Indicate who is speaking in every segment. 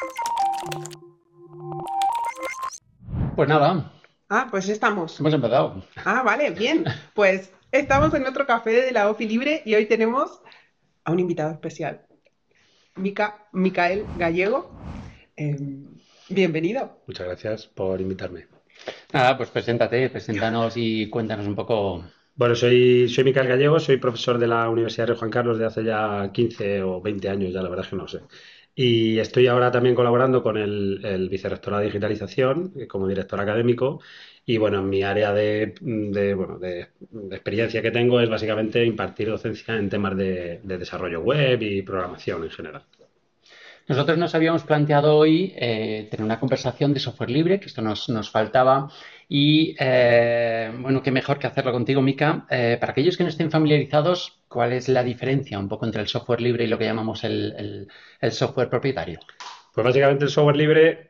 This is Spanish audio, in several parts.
Speaker 1: Pues nada,
Speaker 2: Pues estamos.
Speaker 1: hemos empezado.
Speaker 2: Vale, bien. Pues estamos en otro café de la OFI Libre y hoy tenemos a un invitado especial, Micael Gallego. Bienvenido.
Speaker 3: Muchas gracias por invitarme.
Speaker 1: Nada, pues preséntate, preséntanos y cuéntanos un poco.
Speaker 3: Bueno, soy Micael Gallego, soy profesor de la Universidad de Rey Juan Carlos de hace ya 15 o 20 años, ya la verdad es que no sé. Y estoy ahora también colaborando con el Vicerrectorado de Digitalización como director académico. Y bueno, en mi área de experiencia que tengo es básicamente impartir docencia en temas de desarrollo web y programación en general.
Speaker 1: Nosotros nos habíamos planteado hoy tener una conversación de software libre, que esto nos faltaba. Y bueno, qué mejor que hacerlo contigo, Mica. Para aquellos que no estén familiarizados, ¿cuál es la diferencia un poco entre el software libre y lo que llamamos el software propietario?
Speaker 3: Pues básicamente el software libre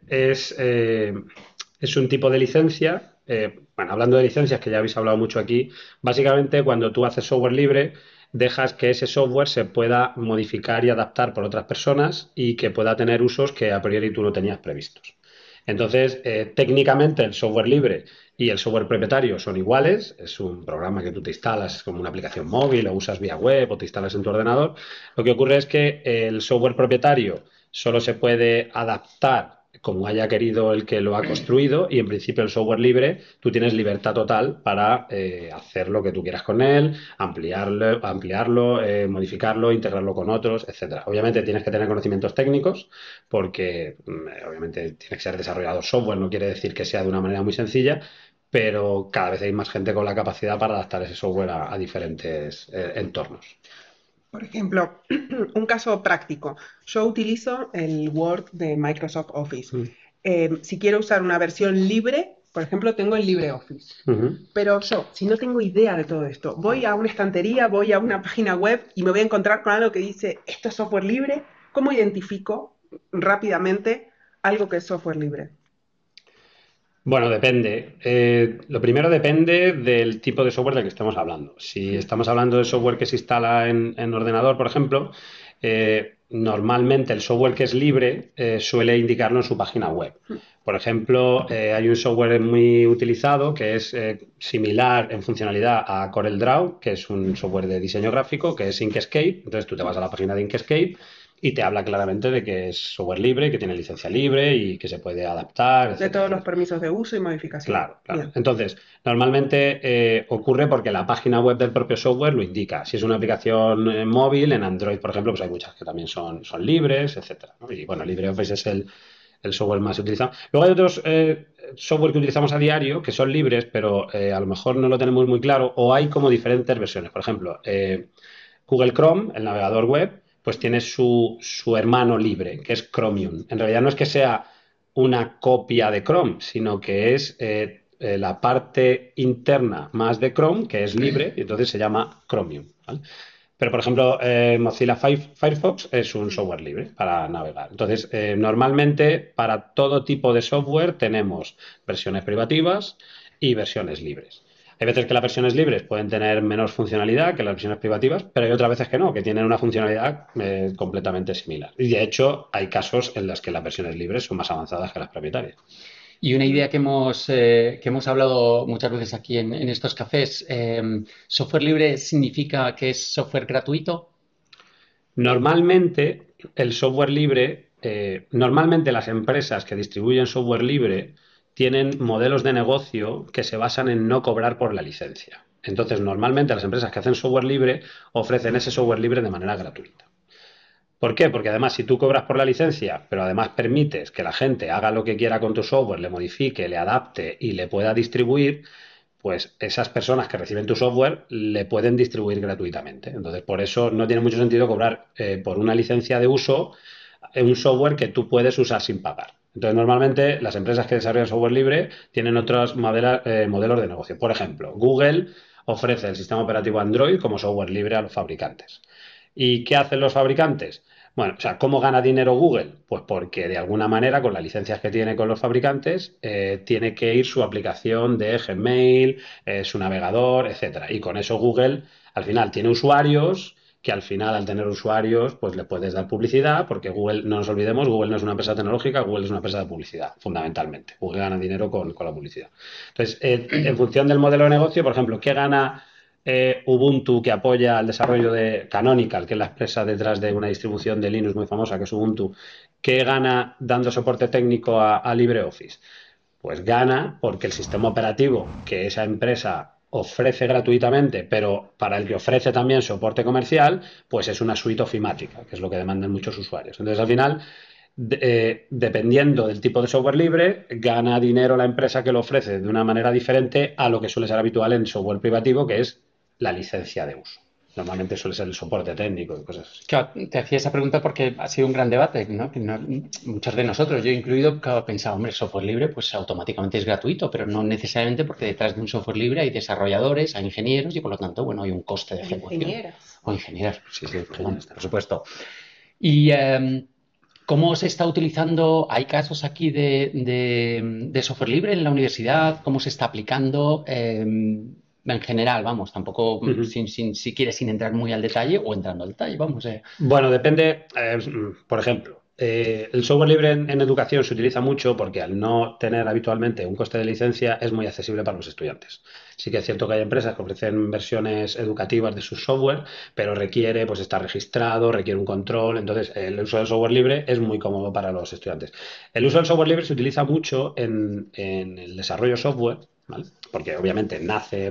Speaker 3: es un tipo de licencia. Bueno, hablando de licencias, que ya habéis hablado mucho aquí, básicamente cuando tú haces software libre, dejas que ese software se pueda modificar y adaptar por otras personas y que pueda tener usos que a priori tú no tenías previstos. Entonces, técnicamente el software libre y el software propietario son iguales. Es un programa que tú te instalas como una aplicación móvil o usas vía web o te instalas en tu ordenador. Lo que ocurre es que el software propietario solo se puede adaptar como haya querido el que lo ha construido, y en principio el software libre tú tienes libertad total para hacer lo que tú quieras con él, ampliarlo, modificarlo, integrarlo con otros, etcétera. Obviamente tienes que tener conocimientos técnicos porque obviamente tiene que ser desarrollador software, no quiere decir que sea de una manera muy sencilla, pero cada vez hay más gente con la capacidad para adaptar ese software a diferentes entornos.
Speaker 2: Por ejemplo, un caso práctico. Yo utilizo el Word de Microsoft Office.
Speaker 3: Mm.
Speaker 2: Si quiero usar una versión libre, por ejemplo, tengo el LibreOffice.
Speaker 3: Ujú.
Speaker 2: Pero yo, si no tengo idea de todo esto, voy a una estantería, voy a una página web y me voy a encontrar con algo que dice, esto es software libre. ¿Cómo identifico rápidamente algo que es software libre?
Speaker 3: Bueno, depende. Lo primero depende del tipo de software del que estemos hablando. Si estamos hablando de software que se instala en ordenador, por ejemplo, normalmente el software que es libre suele indicarlo en su página web. Por ejemplo, hay un software muy utilizado que es similar en funcionalidad a CorelDRAW, que es un software de diseño gráfico, que es Inkscape. Entonces tú te vas a la página de Inkscape y te habla claramente de que es software libre, que tiene licencia libre y que se puede adaptar,
Speaker 2: De
Speaker 3: etcétera,
Speaker 2: todos los
Speaker 3: etcétera.
Speaker 2: permisos de uso y modificación.
Speaker 3: Claro, claro.
Speaker 2: Bien.
Speaker 3: Entonces, normalmente ocurre porque la página web del propio software lo indica. Si es una aplicación móvil, en Android, por ejemplo, pues hay muchas que también son libres, etcétera, ¿no? Y bueno, LibreOffice es el software más utilizado. Luego hay otros software que utilizamos a diario que son libres, pero a lo mejor no lo tenemos muy claro, o hay como diferentes versiones. Por ejemplo, Google Chrome, el navegador web, pues tiene su hermano libre, que es Chromium. En realidad no es que sea una copia de Chrome, sino que es la parte interna más de Chrome, que es libre, y entonces se llama Chromium, ¿vale? Pero, por ejemplo, Mozilla Firefox es un software libre para navegar. Entonces, normalmente para todo tipo de software tenemos versiones privativas y versiones libres. Hay veces que las versiones libres pueden tener menos funcionalidad que las versiones privativas, pero hay otras veces que no, que tienen una funcionalidad completamente similar. Y de hecho, hay casos en los que las versiones libres son más avanzadas que las propietarias.
Speaker 1: Y una idea que hemos hablado muchas veces aquí en estos cafés, software libre significa que es software gratuito.
Speaker 3: Normalmente, el software libre, normalmente las empresas que distribuyen software libre tienen modelos de negocio que se basan en no cobrar por la licencia. Entonces, normalmente las empresas que hacen software libre ofrecen ese software libre de manera gratuita. ¿Por qué? Porque además si tú cobras por la licencia, pero además permites que la gente haga lo que quiera con tu software, le modifique, le adapte y le pueda distribuir, pues esas personas que reciben tu software le pueden distribuir gratuitamente. Entonces, por eso no tiene mucho sentido cobrar por una licencia de uso un software que tú puedes usar sin pagar. Entonces, normalmente las empresas que desarrollan software libre tienen otros modelos de negocio. Por ejemplo, Google ofrece el sistema operativo Android como software libre a los fabricantes. ¿Y qué hacen los fabricantes? Bueno, o sea, ¿cómo gana dinero Google? Pues porque de alguna manera, con las licencias que tiene con los fabricantes, tiene que ir su aplicación de Gmail, su navegador, etcétera. Y con eso Google, al final, tiene usuarios que al final, al tener usuarios, pues le puedes dar publicidad, porque Google, no nos olvidemos, Google no es una empresa tecnológica, Google es una empresa de publicidad, fundamentalmente. Google gana dinero con la publicidad. Entonces, en función del modelo de negocio, por ejemplo, ¿qué gana Ubuntu, que apoya el desarrollo de Canonical, que es la empresa detrás de una distribución de Linux muy famosa, que es Ubuntu? ¿Qué gana dando soporte técnico a LibreOffice? Pues gana porque el sistema operativo que esa empresa ofrece gratuitamente, pero para el que ofrece también soporte comercial, pues es una suite ofimática, que es lo que demandan muchos usuarios. Entonces, al final, dependiendo del tipo de software libre, gana dinero la empresa que lo ofrece de una manera diferente a lo que suele ser habitual en software privativo, que es la licencia de uso. Normalmente suele ser el soporte técnico y cosas así.
Speaker 1: Claro, te hacía esa pregunta porque ha sido un gran debate, ¿no? Muchos de nosotros, yo incluido, claro, pensaba, hombre, software libre pues automáticamente es gratuito, pero no necesariamente, porque detrás de un software libre hay desarrolladores, hay ingenieros y por lo tanto, bueno, hay un coste de ejecución.
Speaker 2: Ingenieras.
Speaker 1: O ingenieros, sí, perdón,
Speaker 3: Ingenieros.
Speaker 1: por supuesto. Y ¿cómo se está utilizando? ¿Hay casos aquí de software libre en la universidad? ¿Cómo se está aplicando? En general, vamos, tampoco si quieres sin entrar muy al detalle o entrando al detalle, vamos.
Speaker 3: Bueno, depende, por ejemplo, el software libre en educación se utiliza mucho porque al no tener habitualmente un coste de licencia es muy accesible para los estudiantes. Sí que es cierto que hay empresas que ofrecen versiones educativas de su software, pero requiere pues estar registrado, requiere un control, entonces el uso del software libre es muy cómodo para los estudiantes. El uso del software libre se utiliza mucho en el desarrollo software, ¿vale? Porque obviamente nace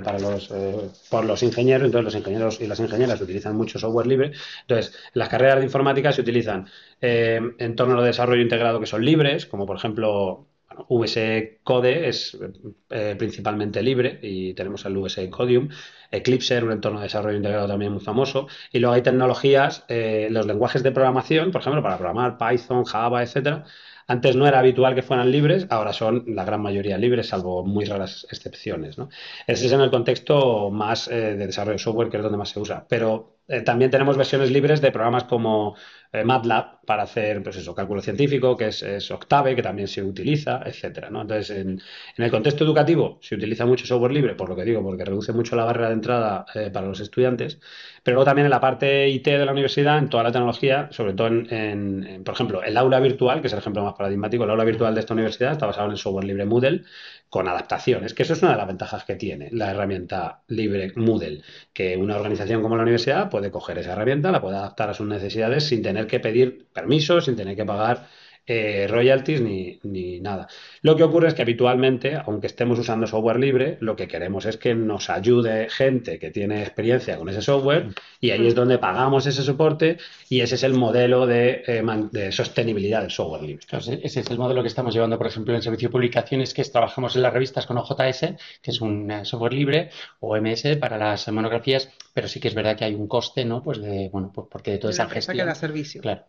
Speaker 3: por los ingenieros, entonces los ingenieros y las ingenieras utilizan mucho software libre. Entonces, en las carreras de informática se utilizan entornos de desarrollo integrado que son libres, como por ejemplo, bueno, VS Code es principalmente libre y tenemos el VS Codium. Eclipse, un entorno de desarrollo integrado también muy famoso. Y luego hay tecnologías, los lenguajes de programación, por ejemplo, para programar Python, Java, etcétera. Antes no era habitual que fueran libres, ahora son la gran mayoría libres, salvo muy raras excepciones, ¿no? Ese es en el contexto más de desarrollo de software, que es donde más se usa. Pero también tenemos versiones libres de programas como MATLAB para hacer, pues eso, cálculo científico, que es Octave, que también se utiliza, etcétera, ¿no? Entonces, en el contexto educativo se utiliza mucho software libre, por lo que digo, porque reduce mucho la barrera de entrada para los estudiantes, pero luego también en la parte IT de la universidad, en toda la tecnología, sobre todo por ejemplo, el aula virtual, que es el ejemplo más paradigmático, el aula virtual de esta universidad está basado en el software libre Moodle, con adaptaciones, que eso es una de las ventajas que tiene la herramienta libre Moodle, que una organización como la universidad puede coger esa herramienta, la puede adaptar a sus necesidades sin tener que pedir permisos, sin tener que pagar royalties ni nada. Lo que ocurre es que habitualmente, aunque estemos usando software libre, lo que queremos es que nos ayude gente que tiene experiencia con ese software y ahí es donde pagamos ese soporte y ese es el modelo de sostenibilidad del software libre.
Speaker 1: Claro, ese es el modelo que estamos llevando, por ejemplo, en el servicio de publicaciones, que trabajamos en las revistas con OJS, que es un software libre, o MS para las monografías, pero sí que es verdad que hay un coste, ¿no? Pues bueno, pues porque de toda esa gestión.
Speaker 2: Que da servicio.
Speaker 1: Claro.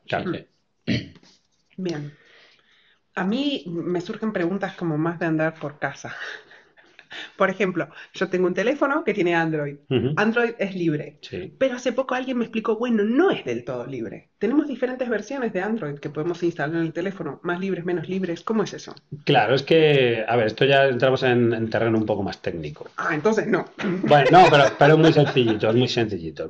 Speaker 2: Bien. A mí me surgen preguntas como más de andar por casa. Por ejemplo, yo tengo un teléfono que tiene Android. Android es libre.
Speaker 3: Sí.
Speaker 2: Pero hace poco alguien me explicó, bueno, no es del todo libre. Tenemos diferentes versiones de Android que podemos instalar en el teléfono, más libres, menos libres. ¿Cómo es eso?
Speaker 3: Claro, es que, a ver, esto ya entramos en terreno un poco más técnico.
Speaker 2: Ah, entonces no.
Speaker 3: Bueno, no, pero es muy sencillito, es muy sencillito.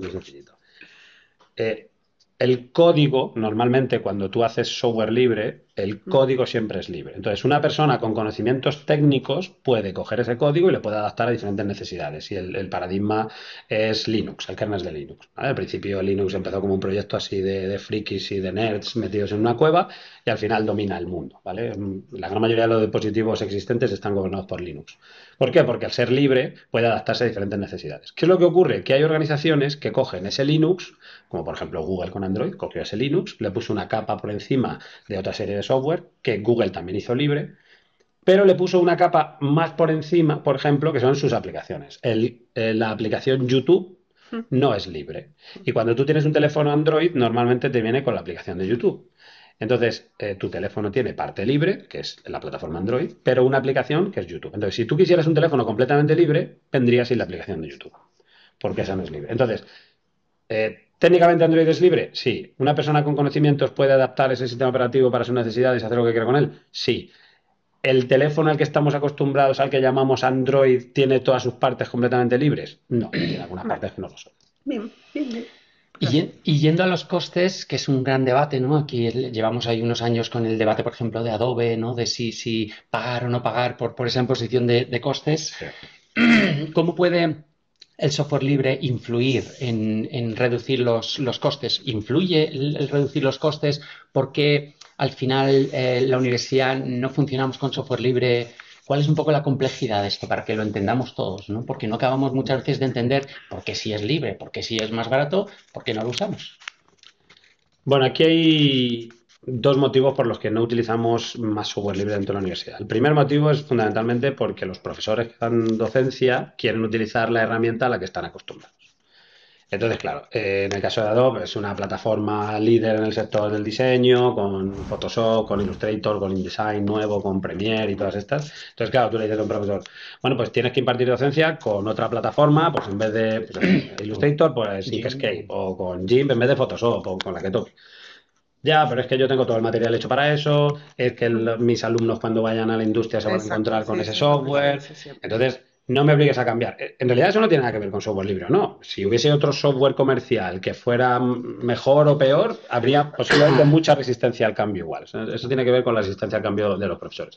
Speaker 3: El código, normalmente cuando tú haces software libre, el código siempre es libre. Entonces, una persona con conocimientos técnicos puede coger ese código y le puede adaptar a diferentes necesidades. Y el paradigma es Linux, el kernel de Linux, ¿vale? Al principio Linux empezó como un proyecto así de frikis y de nerds metidos en una cueva y al final domina el mundo, ¿vale? La gran mayoría de los dispositivos existentes están gobernados por Linux. ¿Por qué? Porque al ser libre puede adaptarse a diferentes necesidades. ¿Qué es lo que ocurre? Que hay organizaciones que cogen ese Linux, como por ejemplo Google con Android, cogió ese Linux, le puso una capa por encima de otra serie de software que Google también hizo libre, pero le puso una capa más por encima, por ejemplo, que son sus aplicaciones. La aplicación YouTube no es libre. Y cuando tú tienes un teléfono Android, normalmente te viene con la aplicación de YouTube. Entonces, tu teléfono tiene parte libre, que es la plataforma Android, pero una aplicación que es YouTube. Entonces, si tú quisieras un teléfono completamente libre, vendrías sin la aplicación de YouTube, porque esa no es libre. Entonces, ¿técnicamente Android es libre? Sí. ¿Una persona con conocimientos puede adaptar ese sistema operativo para sus necesidades y hacer lo que quiera con él? Sí. ¿El teléfono al que estamos acostumbrados, al que llamamos Android, tiene todas sus partes completamente libres? No, tiene algunas partes que no lo son.
Speaker 2: Bien.
Speaker 1: Y yendo a los costes, que es un gran debate, ¿no? Aquí llevamos ahí unos años con el debate, por ejemplo, de Adobe, ¿no? De si pagar o no pagar por esa imposición de costes.
Speaker 3: Sí.
Speaker 1: ¿Cómo puede el software libre influir en reducir los costes? ¿Influye el reducir los costes porque al final la universidad no funcionamos con software libre? ¿Cuál es un poco la complejidad de esto para que lo entendamos todos, ¿no? Porque no acabamos muchas veces de entender por qué sí es libre, por qué sí es más barato, por qué no lo usamos.
Speaker 3: Bueno, aquí hay dos motivos por los que no utilizamos más software libre dentro de la universidad. El primer motivo es fundamentalmente porque los profesores que dan docencia quieren utilizar la herramienta a la que están acostumbrados. Entonces, claro, en el caso de Adobe es una plataforma líder en el sector del diseño, con Photoshop, con Illustrator, con InDesign nuevo, con Premiere y todas estas. Entonces, claro, tú le dices a un profesor, bueno, pues tienes que impartir docencia con otra plataforma, pues en vez de Illustrator, pues Inkscape, o con GIMP en vez de Photoshop, o con la que toque. Ya, pero es que yo tengo todo el material hecho para eso, es que mis alumnos cuando vayan a la industria se van a
Speaker 2: Exacto,
Speaker 3: encontrar
Speaker 2: sí,
Speaker 3: con ese
Speaker 2: eso es lo que se
Speaker 3: software.
Speaker 2: dice siempre.
Speaker 3: Entonces, no me obligues a cambiar. En realidad eso no tiene nada que ver con software libre o no. Si hubiese otro software comercial que fuera mejor o peor, habría posiblemente mucha resistencia al cambio igual. O sea, eso tiene que ver con la resistencia al cambio de los profesores.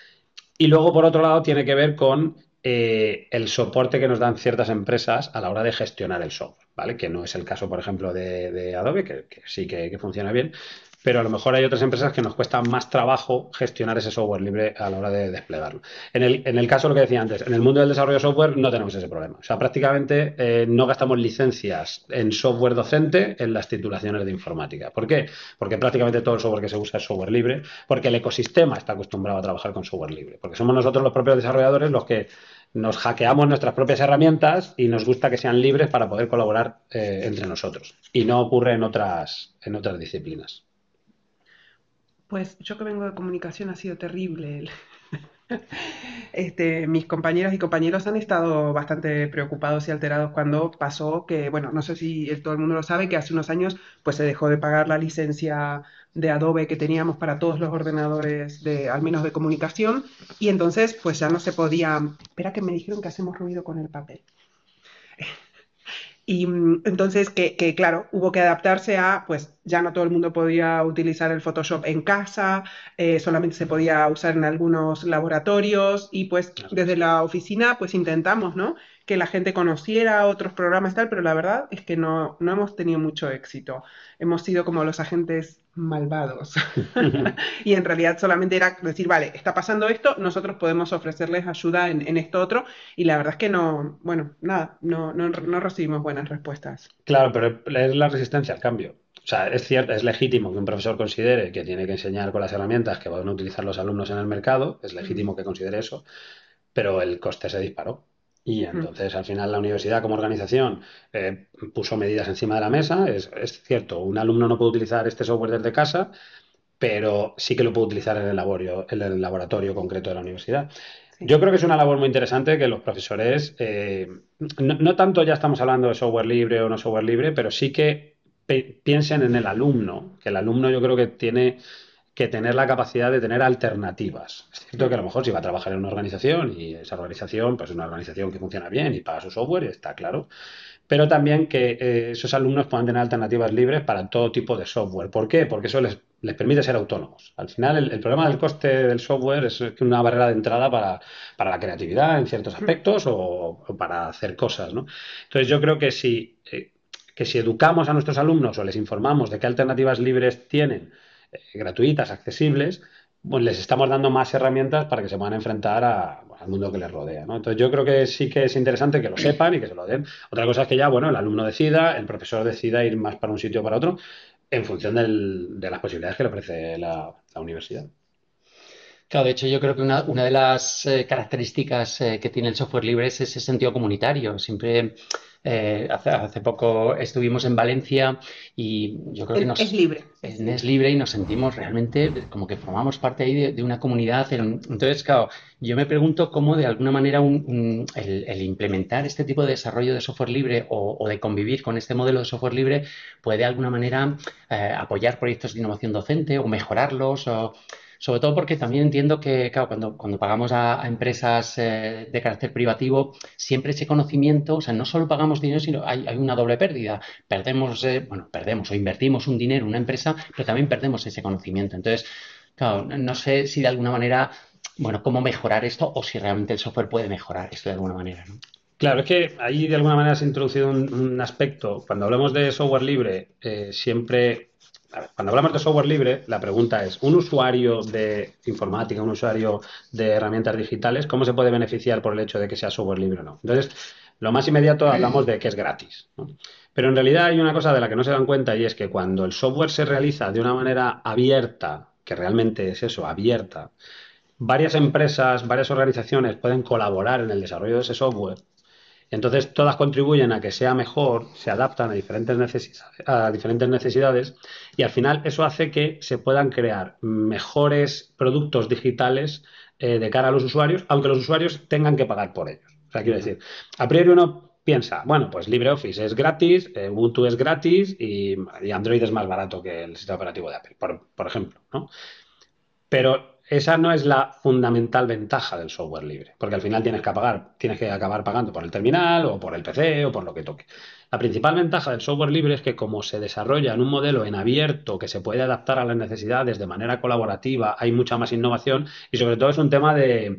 Speaker 3: Y luego, por otro lado, tiene que ver con el soporte que nos dan ciertas empresas a la hora de gestionar el software, ¿vale? Que no es el caso, por ejemplo, de Adobe, que sí que funciona bien, pero a lo mejor hay otras empresas que nos cuesta más trabajo gestionar ese software libre a la hora de desplegarlo. En el caso, lo que decía antes, en el mundo del desarrollo de software no tenemos ese problema. O sea, prácticamente no gastamos licencias en software docente en las titulaciones de informática. ¿Por qué? Porque prácticamente todo el software que se usa es software libre, porque el ecosistema está acostumbrado a trabajar con software libre, porque somos nosotros los propios desarrolladores los que nos hackeamos nuestras propias herramientas y nos gusta que sean libres para poder colaborar entre nosotros. Y no ocurre en otras disciplinas.
Speaker 2: Pues yo que vengo de comunicación ha sido terrible. Mis compañeras y compañeros han estado bastante preocupados y alterados cuando pasó que, bueno, no sé si todo el mundo lo sabe, que hace unos años pues se dejó de pagar la licencia de Adobe que teníamos para todos los ordenadores de, al menos de comunicación, y entonces pues ya no se podía. Espera que me dijeron que hacemos ruido con el papel. Y entonces claro, hubo que adaptarse a, pues ya no todo el mundo podía utilizar el Photoshop en casa, solamente se podía usar en algunos laboratorios y pues desde la oficina pues intentamos, ¿no? Que la gente conociera otros programas y tal, pero la verdad es que no hemos tenido mucho éxito. Hemos sido como los agentes malvados. Y en realidad solamente era decir, vale, está pasando esto, nosotros podemos ofrecerles ayuda en esto otro, y la verdad es que no, bueno, nada, no recibimos buenas respuestas.
Speaker 3: Claro, pero es la resistencia al cambio. O sea, es cierto, es legítimo que un profesor considere que tiene que enseñar con las herramientas que van a utilizar los alumnos en el mercado, es legítimo que considere eso, pero el coste se disparó. Y
Speaker 2: Mm.
Speaker 3: entonces, al final, la universidad como organización puso medidas encima de la mesa. Es cierto, un alumno no puede utilizar este software desde casa, pero sí que lo puede utilizar en el laboratorio concreto de la universidad.
Speaker 2: Sí.
Speaker 3: Yo creo que es una labor muy interesante que los profesores, no tanto ya estamos hablando de software libre o no software libre, pero sí que piensen en el alumno, que el alumno yo creo que tiene que tener la capacidad de tener alternativas. Es cierto que a lo mejor si va a trabajar en una organización y esa organización pues es una organización que funciona bien y paga su software, está claro, pero también que esos alumnos puedan tener alternativas libres para todo tipo de software. ¿Por qué? Porque eso les permite ser autónomos. Al final, el problema del coste del software es una barrera de entrada para la creatividad en ciertos
Speaker 2: Mm.
Speaker 3: aspectos o para hacer cosas, ¿no? Entonces, yo creo que si educamos a nuestros alumnos o les informamos de qué alternativas libres tienen, gratuitas, accesibles, pues les estamos dando más herramientas para que se puedan enfrentar al mundo que les rodea, ¿no? Entonces yo creo que sí que es interesante que lo sepan y que se lo den. Otra cosa es que ya, bueno, el alumno decida, el profesor decida ir más para un sitio o para otro, en función de las posibilidades que le ofrece la universidad.
Speaker 1: Claro, de hecho yo creo que una de las características que tiene el software libre es ese sentido comunitario. Siempre, hace poco estuvimos en Valencia y yo creo que
Speaker 2: Es libre, es
Speaker 1: es
Speaker 2: libre.
Speaker 1: libre y nos sentimos realmente como que formamos parte ahí de una comunidad. Entonces, claro, yo me pregunto cómo de alguna manera el implementar este tipo de desarrollo de software libre o de convivir con este modelo de software libre puede de alguna manera apoyar proyectos de innovación docente o mejorarlos. Sobre todo porque también entiendo que, claro, cuando pagamos a empresas de carácter privativo, siempre ese conocimiento, o sea, no solo pagamos dinero, sino hay una doble pérdida. Perdemos o invertimos un dinero en una empresa, pero también perdemos ese conocimiento. Entonces, claro, no sé si de alguna manera, bueno, cómo mejorar esto o si realmente el software puede mejorar esto de alguna manera, ¿no?
Speaker 3: Claro, es que ahí de alguna manera se ha introducido un aspecto. Cuando hablamos de software libre, siempre. A ver, cuando hablamos de software libre, la pregunta es: ¿un usuario de informática, un usuario de herramientas digitales, cómo se puede beneficiar por el hecho de que sea software libre o no? Entonces, lo más inmediato hablamos de que es gratis, ¿no? Pero en realidad hay una cosa de la que no se dan cuenta y es que cuando el software se realiza de una manera abierta, que realmente es eso, abierta, varias empresas, varias organizaciones pueden colaborar en el desarrollo de ese software. Entonces, todas contribuyen a que sea mejor, se adaptan a diferentes necesidades y al final eso hace que se puedan crear mejores productos digitales de cara a los usuarios, aunque los usuarios tengan que pagar por ellos. O sea, quiero decir, a priori uno piensa, bueno, pues LibreOffice es gratis, Ubuntu es gratis y Android es más barato que el sistema operativo de Apple, por ejemplo, ¿no? Pero esa no es la fundamental ventaja del software libre, porque al final tienes que acabar pagando por el terminal o por el PC o por lo que toque. La principal ventaja del software libre es que como se desarrolla en un modelo en abierto que se puede adaptar a las necesidades de manera colaborativa, hay mucha más innovación y sobre todo es un tema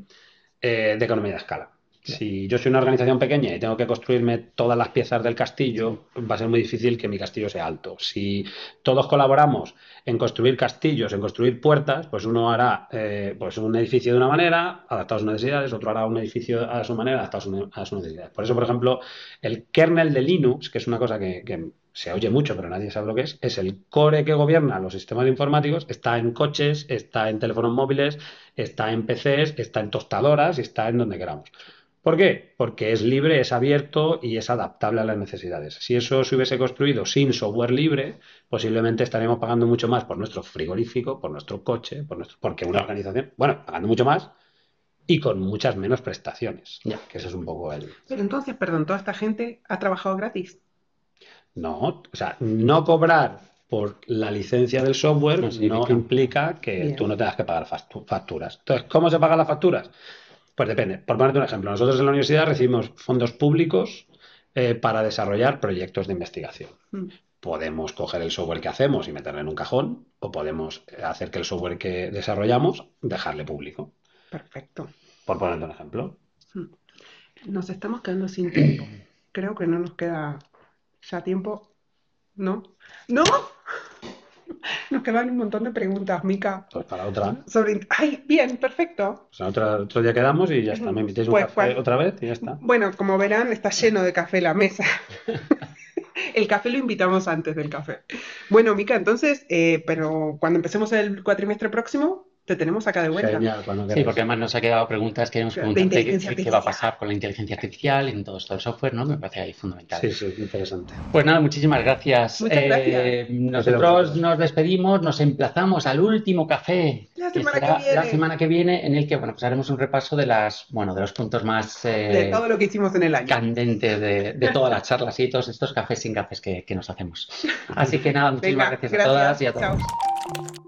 Speaker 3: de economía de escala. Si yo soy una organización pequeña y tengo que construirme todas las piezas del castillo, va a ser muy difícil que mi castillo sea alto. Si todos colaboramos en construir castillos, en construir puertas, pues uno hará pues un edificio de una manera, adaptado a sus necesidades, otro hará un edificio a su manera, adaptado a sus necesidades. Por eso, por ejemplo, el kernel de Linux, que es una cosa que se oye mucho, pero nadie sabe lo que es el core que gobierna los sistemas informáticos, está en coches, está en teléfonos móviles, está en PCs, está en tostadoras y está en donde queramos. ¿Por qué? Porque es libre, es abierto y es adaptable a las necesidades. Si eso se hubiese construido sin software libre, posiblemente estaríamos pagando mucho más por nuestro frigorífico, por nuestro coche, porque una organización, bueno, pagando mucho más y con muchas menos prestaciones.
Speaker 1: Ya.
Speaker 3: Que eso es un poco el...
Speaker 2: Pero entonces, perdón, toda esta gente ha trabajado gratis.
Speaker 3: No, o sea, no cobrar por la licencia del software
Speaker 1: No
Speaker 3: no
Speaker 1: significa.
Speaker 3: implica que
Speaker 2: Bien.
Speaker 3: tú no tengas que pagar facturas. Entonces, ¿cómo se pagan las facturas? Pues depende. Por ponerte un ejemplo, nosotros en la universidad recibimos fondos públicos para desarrollar proyectos de investigación.
Speaker 2: Mm.
Speaker 3: Podemos coger el software que hacemos y meterlo en un cajón, o podemos hacer que el software que desarrollamos dejarle público.
Speaker 2: Perfecto.
Speaker 3: Por ponerte un ejemplo.
Speaker 2: Nos estamos quedando sin tiempo. Creo que no nos queda ya tiempo. ¿No? ¡No! Nos quedan un montón de preguntas, Mica.
Speaker 3: Pues para otra.
Speaker 2: ¡Ay, bien, perfecto!
Speaker 3: Pues otro día quedamos y ya está. Me invitéis un
Speaker 2: Pues,
Speaker 3: café otra vez y ya está.
Speaker 2: Bueno, como verán, está lleno de café la mesa. El café lo invitamos antes del café. Bueno, Mica, entonces, pero cuando empecemos el cuatrimestre próximo, te tenemos acá de vuelta.
Speaker 3: Genial, cuando
Speaker 1: Sí,
Speaker 3: queráis.
Speaker 1: porque además nos ha quedado preguntas, queremos
Speaker 2: De
Speaker 1: preguntarte
Speaker 2: inteligencia
Speaker 1: qué va a
Speaker 2: artificial.
Speaker 1: pasar con la inteligencia artificial en todo esto del software, ¿no? Me parece ahí fundamental.
Speaker 3: Sí, sí, interesante.
Speaker 1: Pues nada, muchísimas gracias.
Speaker 2: Muchas gracias.
Speaker 1: Nosotros nos despedimos, nos emplazamos al último café,
Speaker 2: La
Speaker 1: que
Speaker 2: semana
Speaker 1: será
Speaker 2: que viene.
Speaker 1: la semana que viene, en el que, bueno, pues haremos un repaso de de los puntos más
Speaker 2: De todo lo que hicimos en el año.
Speaker 1: candentes de todas las charlas y todos estos cafés sin cafés que nos hacemos. Así que nada, muchísimas
Speaker 2: Venga,
Speaker 1: gracias a todas y a todos.
Speaker 2: Chao.